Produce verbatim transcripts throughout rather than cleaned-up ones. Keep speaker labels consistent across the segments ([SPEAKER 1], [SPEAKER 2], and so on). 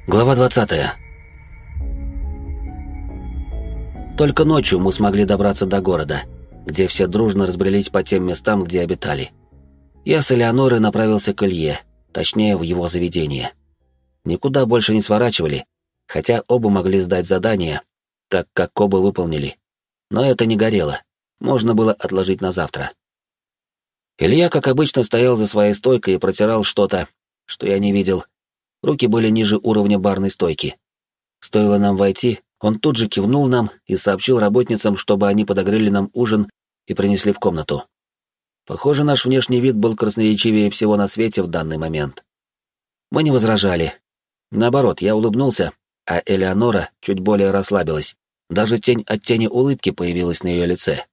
[SPEAKER 1] Глава двадцатая. Только ночью мы смогли добраться до города, где все дружно разбрелись по тем местам, где обитали. Я с Элеонорой направился к Илье, точнее, в его заведение. Никуда больше не сворачивали, хотя оба могли сдать задание, так как оба выполнили. Но это не горело, можно было отложить на завтра. Илья, как обычно, стоял за своей стойкой и протирал что-то, что я не видел. Руки были ниже уровня барной стойки. Стоило нам войти, он тут же кивнул нам и сообщил работницам, чтобы они подогрели нам ужин и принесли в комнату. Похоже, наш внешний вид был красноречивее всего на свете в данный момент. Мы не возражали. Наоборот, я улыбнулся, а Элеонора чуть более расслабилась. Даже тень от тени улыбки появилась на ее лице.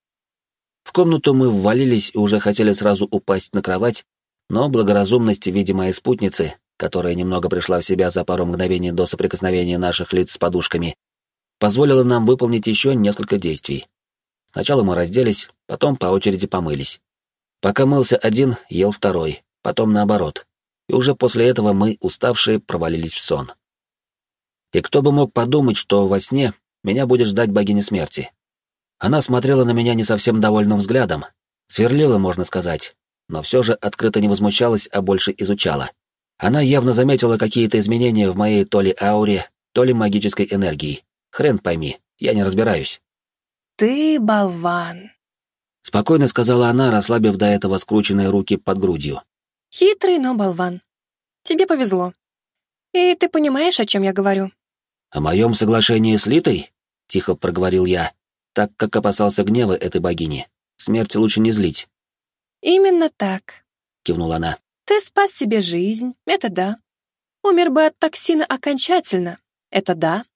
[SPEAKER 1] В комнату мы ввалились и уже хотели сразу упасть на кровать, но благоразумность в виде моей спутницы, которая немного пришла в себя за пару мгновений до соприкосновения наших лиц с подушками, позволила нам выполнить еще несколько действий. Сначала мы разделись, потом по очереди помылись. Пока мылся один, ел второй, потом наоборот. И уже после этого мы, уставшие, провалились в сон. И кто бы мог подумать, что во сне меня будет ждать богиня смерти. Она смотрела на меня не совсем довольным взглядом, сверлила, можно сказать, но все же открыто не возмущалась, а больше изучала. Она явно заметила какие-то изменения в моей то ли ауре, то ли магической энергии. Хрен пойми, я не разбираюсь.
[SPEAKER 2] «Ты болван»,
[SPEAKER 1] — спокойно сказала она, расслабив до этого скрученные руки под грудью.
[SPEAKER 2] «Хитрый, но болван. Тебе повезло. И ты понимаешь, о чем я говорю?»
[SPEAKER 1] «О моем соглашении с Литой?» — тихо проговорил я, так как опасался гнева этой богини. Смерти лучше не злить.
[SPEAKER 2] «Именно так»,
[SPEAKER 1] — кивнула она.
[SPEAKER 2] «Ты спас себе жизнь, это да. Умер бы от токсина окончательно, это да.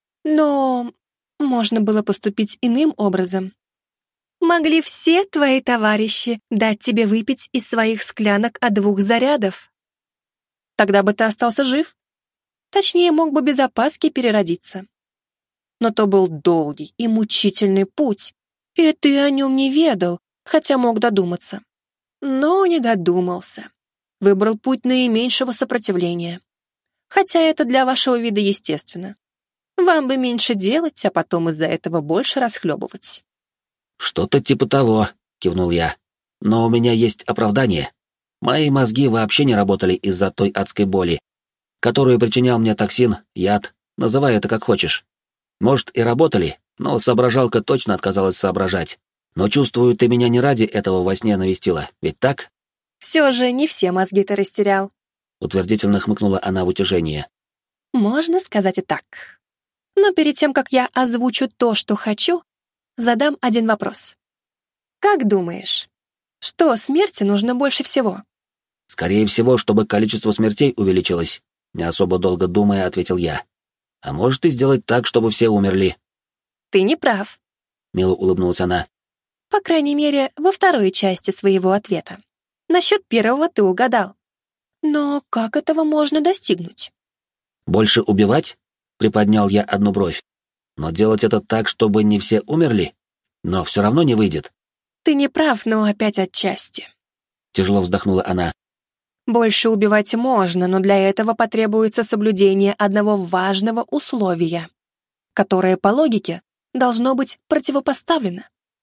[SPEAKER 2] Но можно было поступить иным образом. Могли все твои товарищи дать тебе выпить из своих склянок от двух зарядов. Тогда бы ты остался жив. Точнее, мог бы без опаски переродиться. Но то был долгий и мучительный путь, и ты о нем не ведал, хотя мог додуматься. Но не додумался. Выбрал путь наименьшего сопротивления. Хотя это для вашего вида естественно. Вам бы меньше делать, а потом из-за этого больше расхлебывать».
[SPEAKER 1] «Что-то типа того», — кивнул я. «Но у меня есть оправдание. Мои мозги вообще не работали из-за той адской боли, которую причинял мне токсин, яд, называй это как хочешь. Может, и работали, но соображалка точно отказалась соображать. Но чувствую, ты меня не ради этого во сне навестила, ведь так?»
[SPEAKER 2] «Все же не все мозги ты растерял»,
[SPEAKER 1] — утвердительно хмыкнула она в утешение.
[SPEAKER 2] «Можно сказать и так. Но перед тем, как я озвучу то, что хочу, задам один вопрос. Как думаешь, что смерти нужно больше всего?»
[SPEAKER 1] «Скорее всего, чтобы количество смертей увеличилось», — не особо долго думая, ответил я. «А может и сделать так, чтобы все умерли».
[SPEAKER 2] «Ты не прав»,
[SPEAKER 1] — мило улыбнулась она.
[SPEAKER 2] «По крайней мере, во второй части своего ответа. Насчет первого ты угадал. Но как этого можно достигнуть?»
[SPEAKER 1] «Больше убивать?» — приподнял я одну бровь. «Но делать это так, чтобы не все умерли? Но все равно не выйдет».
[SPEAKER 2] «Ты не прав, но опять отчасти»,
[SPEAKER 1] — тяжело вздохнула она.
[SPEAKER 2] «Больше убивать можно, но для этого потребуется соблюдение одного важного условия, которое, по логике, должно быть противопоставлено.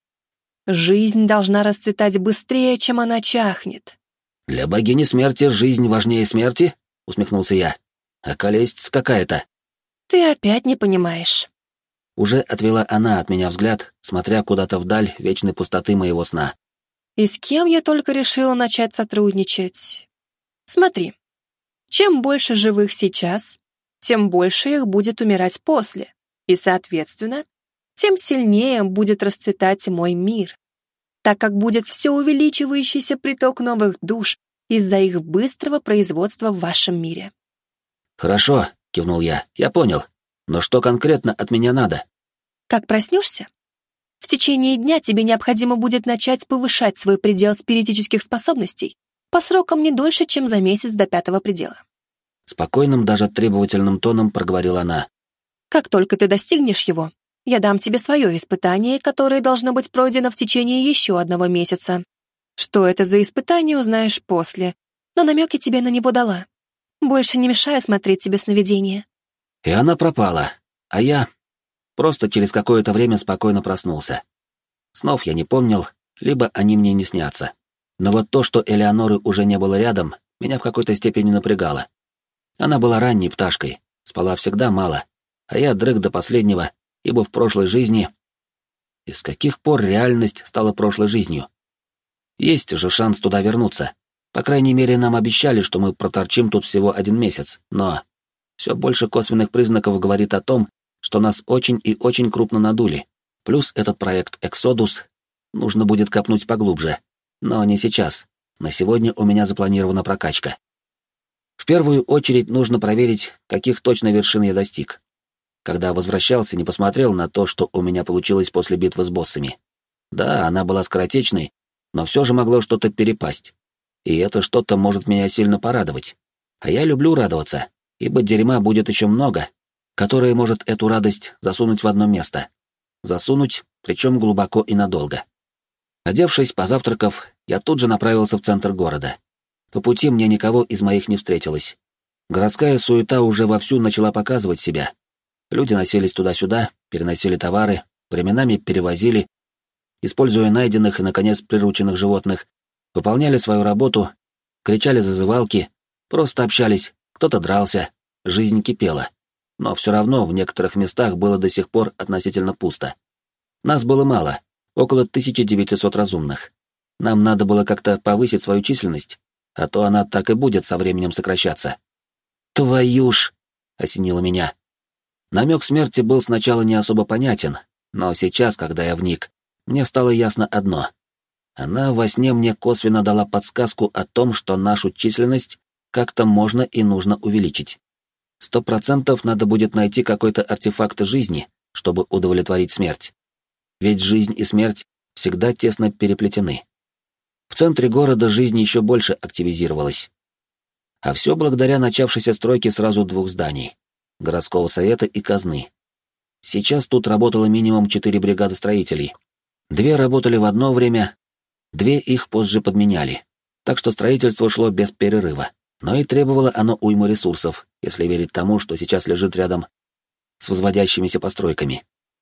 [SPEAKER 2] Жизнь должна расцветать быстрее, чем она чахнет».
[SPEAKER 1] «Для богини смерти жизнь важнее смерти?» — усмехнулся я. «А колесть какая-то».
[SPEAKER 2] «Ты опять не понимаешь».
[SPEAKER 1] Уже отвела она от меня взгляд, смотря куда-то вдаль вечной пустоты моего сна.
[SPEAKER 2] «И с кем я только решила начать сотрудничать? Смотри, чем больше живых сейчас, тем больше их будет умирать после, и, соответственно, тем сильнее будет расцветать мой мир, так как будет все увеличивающийся приток новых душ из-за их быстрого производства в вашем мире».
[SPEAKER 1] «Хорошо», — кивнул я, — «я понял. Но что конкретно от меня надо?»
[SPEAKER 2] «Как проснешься, в течение дня тебе необходимо будет начать повышать свой предел спиритических способностей по срокам не дольше, чем за месяц до пятого предела».
[SPEAKER 1] Спокойным, даже требовательным тоном проговорила она.
[SPEAKER 2] «Как только ты достигнешь его, я дам тебе свое испытание, которое должно быть пройдено в течение еще одного месяца. Что это за испытание, узнаешь после, но намеки тебе на него дала. Больше не мешаю смотреть тебе сновидения.
[SPEAKER 1] И она пропала, а я просто через какое-то время спокойно проснулся. Снов я не помнил, либо они мне не снятся. Но вот то, что Элеоноры уже не было рядом, меня в какой-то степени напрягало. Она была ранней пташкой, спала всегда мало, а я дрых до последнего, ибо в прошлой жизни... И с каких пор реальность стала прошлой жизнью? Есть же шанс туда вернуться. По крайней мере, нам обещали, что мы проторчим тут всего один месяц, но... Все больше косвенных признаков говорит о том, что нас очень и очень крупно надули. Плюс этот проект «Эксодус» нужно будет копнуть поглубже. Но не сейчас. На сегодня у меня запланирована прокачка. В первую очередь нужно проверить, каких точно вершин я достиг. Когда возвращался, не посмотрел на то, что у меня получилось после битвы с боссами. Да, она была скоротечной, но все же могло что-то перепасть. И это что-то может меня сильно порадовать. А я люблю радоваться, ибо дерьма будет еще много, которое может эту радость засунуть в одно место. Засунуть, причем глубоко и надолго. Одевшись, позавтракав, я тут же направился в центр города. По пути мне никого из моих не встретилось. Городская суета уже вовсю начала показывать себя. Люди носились туда-сюда, переносили товары, временами перевозили, используя найденных и, наконец, прирученных животных, выполняли свою работу, кричали зазывалки, просто общались, кто-то дрался, жизнь кипела. Но все равно в некоторых местах было до сих пор относительно пусто. Нас было мало, около тысячи девятисот разумных. Нам надо было как-то повысить свою численность, а то она так и будет со временем сокращаться. «Твою ж!» — осенило меня. Намек смерти был сначала не особо понятен, но сейчас, когда я вник, мне стало ясно одно. Она во сне мне косвенно дала подсказку о том, что нашу численность как-то можно и нужно увеличить. Сто процентов надо будет найти какой-то артефакт жизни, чтобы удовлетворить смерть. Ведь жизнь и смерть всегда тесно переплетены. В центре города жизнь еще больше активизировалась. А все благодаря начавшейся стройке сразу двух зданий — городского совета и казны. Сейчас тут работало минимум четыре бригады строителей. Две работали в одно время, две их позже подменяли. Так что строительство шло без перерыва. Но и требовало оно уйму ресурсов, если верить тому, что сейчас лежит рядом с возводящимися постройками.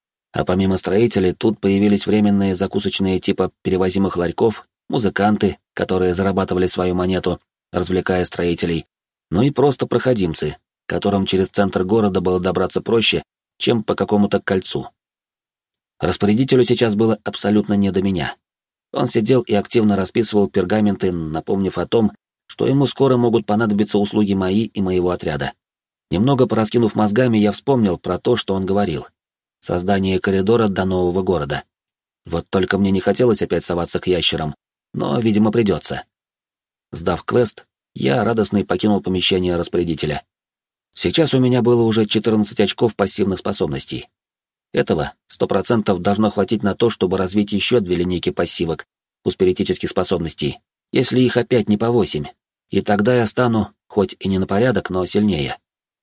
[SPEAKER 1] А помимо строителей, тут появились временные закусочные типа перевозимых ларьков, музыканты, которые зарабатывали свою монету, развлекая строителей, ну и просто проходимцы, которым через центр города было добраться проще, чем по какому-то кольцу. Распорядителю сейчас было абсолютно не до меня. Он сидел и активно расписывал пергаменты, напомнив о том, что ему скоро могут понадобиться услуги мои и моего отряда. Немного пораскинув мозгами, я вспомнил про то, что он говорил. Создание коридора до нового города. Вот только мне не хотелось опять соваться к ящерам, но, видимо, придется. Сдав квест, я радостный покинул помещение распорядителя. Сейчас у меня было уже четырнадцать очков пассивных способностей. Этого сто процентов должно хватить на то, чтобы развить еще две линейки пассивок у спиритических способностей, если их опять не по восемь, и тогда я стану, хоть и не на порядок, но сильнее.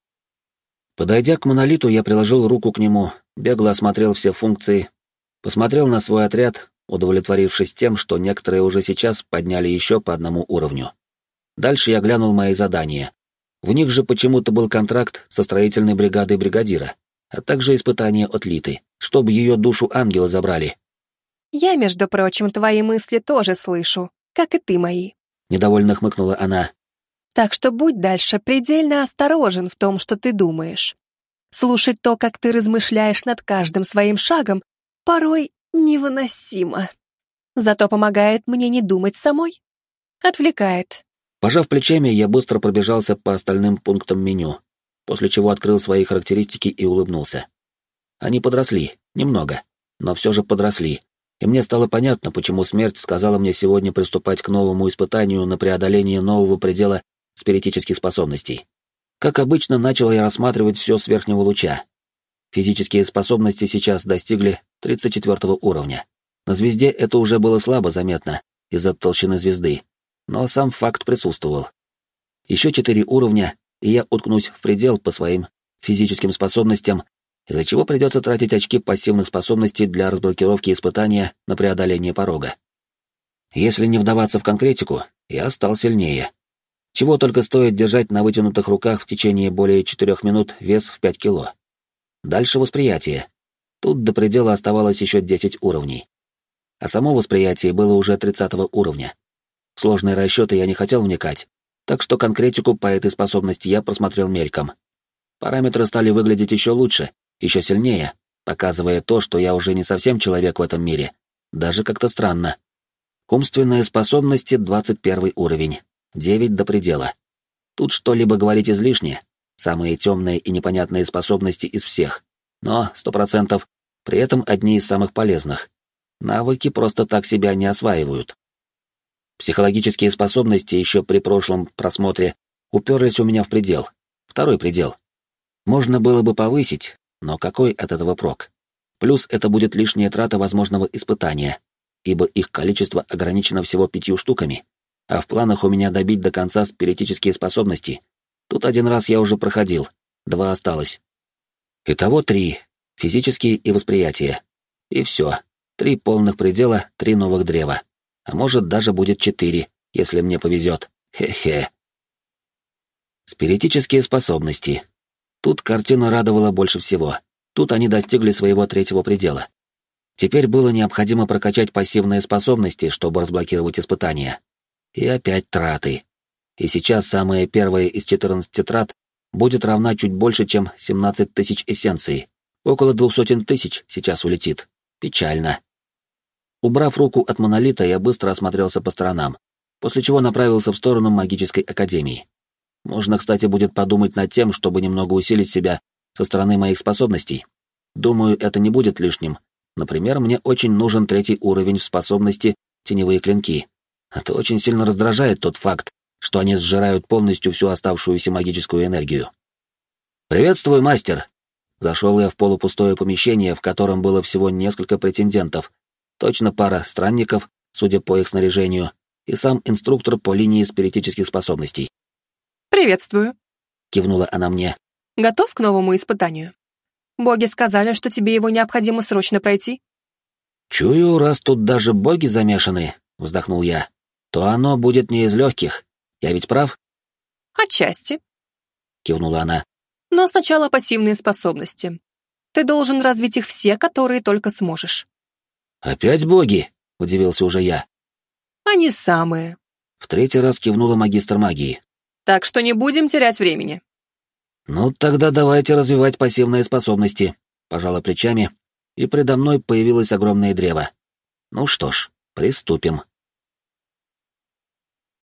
[SPEAKER 1] Подойдя к монолиту, я приложил руку к нему, бегло осмотрел все функции, посмотрел на свой отряд, удовлетворившись тем, что некоторые уже сейчас подняли еще по одному уровню. Дальше я глянул мои задания. В них же почему-то был контракт со строительной бригадой бригадира, а также испытание от Литы, чтобы ее душу ангелы забрали.
[SPEAKER 2] Я, между прочим, твои мысли тоже слышу, как и ты мои.
[SPEAKER 1] Недовольно хмыкнула она.
[SPEAKER 2] Так что будь дальше предельно осторожен в том, что ты думаешь. Слушать то, как ты размышляешь над каждым своим шагом, порой невыносимо. Зато помогает мне не думать самой. Отвлекает.
[SPEAKER 1] Пожав плечами, я быстро пробежался по остальным пунктам меню, после чего открыл свои характеристики и улыбнулся. Они подросли, немного, но все же подросли, и мне стало понятно, почему смерть сказала мне сегодня приступать к новому испытанию на преодоление нового предела спиритических способностей. Как обычно, начал я рассматривать все с верхнего луча. Физические способности сейчас достигли тридцать четвёртого уровня. На звезде это уже было слабо заметно из-за толщины звезды, но сам факт присутствовал. Еще четыре уровня, и я уткнусь в предел по своим физическим способностям, из-за чего придется тратить очки пассивных способностей для разблокировки испытания на преодоление порога. Если не вдаваться в конкретику, я стал сильнее. Чего только стоит держать на вытянутых руках в течение более четырех минут вес в пять кило. Дальше восприятие. Тут до предела оставалось еще десять уровней. А само восприятие было уже тридцатого уровня. В сложные расчеты я не хотел вникать, так что конкретику по этой способности я просмотрел мельком. Параметры стали выглядеть еще лучше, еще сильнее, показывая то, что я уже не совсем человек в этом мире. Даже как-то странно. Умственные способности — двадцать первый уровень, девять до предела. Тут что-либо говорить излишне, самые темные и непонятные способности из всех, но, сто процентов, при этом одни из самых полезных. Навыки просто так себя не осваивают. Психологические способности еще при прошлом просмотре уперлись у меня в предел, второй предел. Можно было бы повысить, но какой от этого прок? Плюс это будет лишняя трата возможного испытания, ибо их количество ограничено всего пятью штуками, а в планах у меня добить до конца спиритические способности. Тут один раз я уже проходил, два осталось. Итого три, физические и восприятие. И все, три полных предела, три новых древа. А может, даже будет четыре, если мне повезет. Хе-хе. Спиритические способности. Тут картина радовала больше всего. Тут они достигли своего третьего предела. Теперь было необходимо прокачать пассивные способности, чтобы разблокировать испытания. И опять траты. И сейчас самая первая из четырнадцати трат будет равна чуть больше, чем семнадцать тысяч эссенций. Около двух сотен тысяч сейчас улетит. Печально. Убрав руку от монолита, я быстро осмотрелся по сторонам, после чего направился в сторону магической академии. Можно, кстати, будет подумать над тем, чтобы немного усилить себя со стороны моих способностей. Думаю, это не будет лишним. Например, мне очень нужен третий уровень в способности «Теневые клинки». Это очень сильно раздражает тот факт, что они сжирают полностью всю оставшуюся магическую энергию. «Приветствую, мастер!» Зашел я в полупустое помещение, в котором было всего несколько претендентов, точно пара странников, судя по их снаряжению, и сам инструктор по линии спиритических способностей.
[SPEAKER 2] «Приветствую», — кивнула
[SPEAKER 1] она мне.
[SPEAKER 2] «Готов к новому испытанию? Боги сказали, что тебе его необходимо срочно пройти».
[SPEAKER 1] «Чую, раз тут даже боги замешаны», — вздохнул я, — «то оно будет не из легких. Я ведь прав?»
[SPEAKER 2] «Отчасти», —
[SPEAKER 1] кивнула она.
[SPEAKER 2] «Но сначала пассивные способности. Ты должен развить их все, которые только сможешь».
[SPEAKER 1] «Опять боги?» — удивился уже я.
[SPEAKER 2] «Они самые»,
[SPEAKER 1] — в третий раз кивнула магистр магии.
[SPEAKER 2] «Так что не будем терять времени».
[SPEAKER 1] «Ну, тогда давайте развивать пассивные способности», — пожала плечами, и предо мной появилось огромное древо. «Ну что ж, приступим».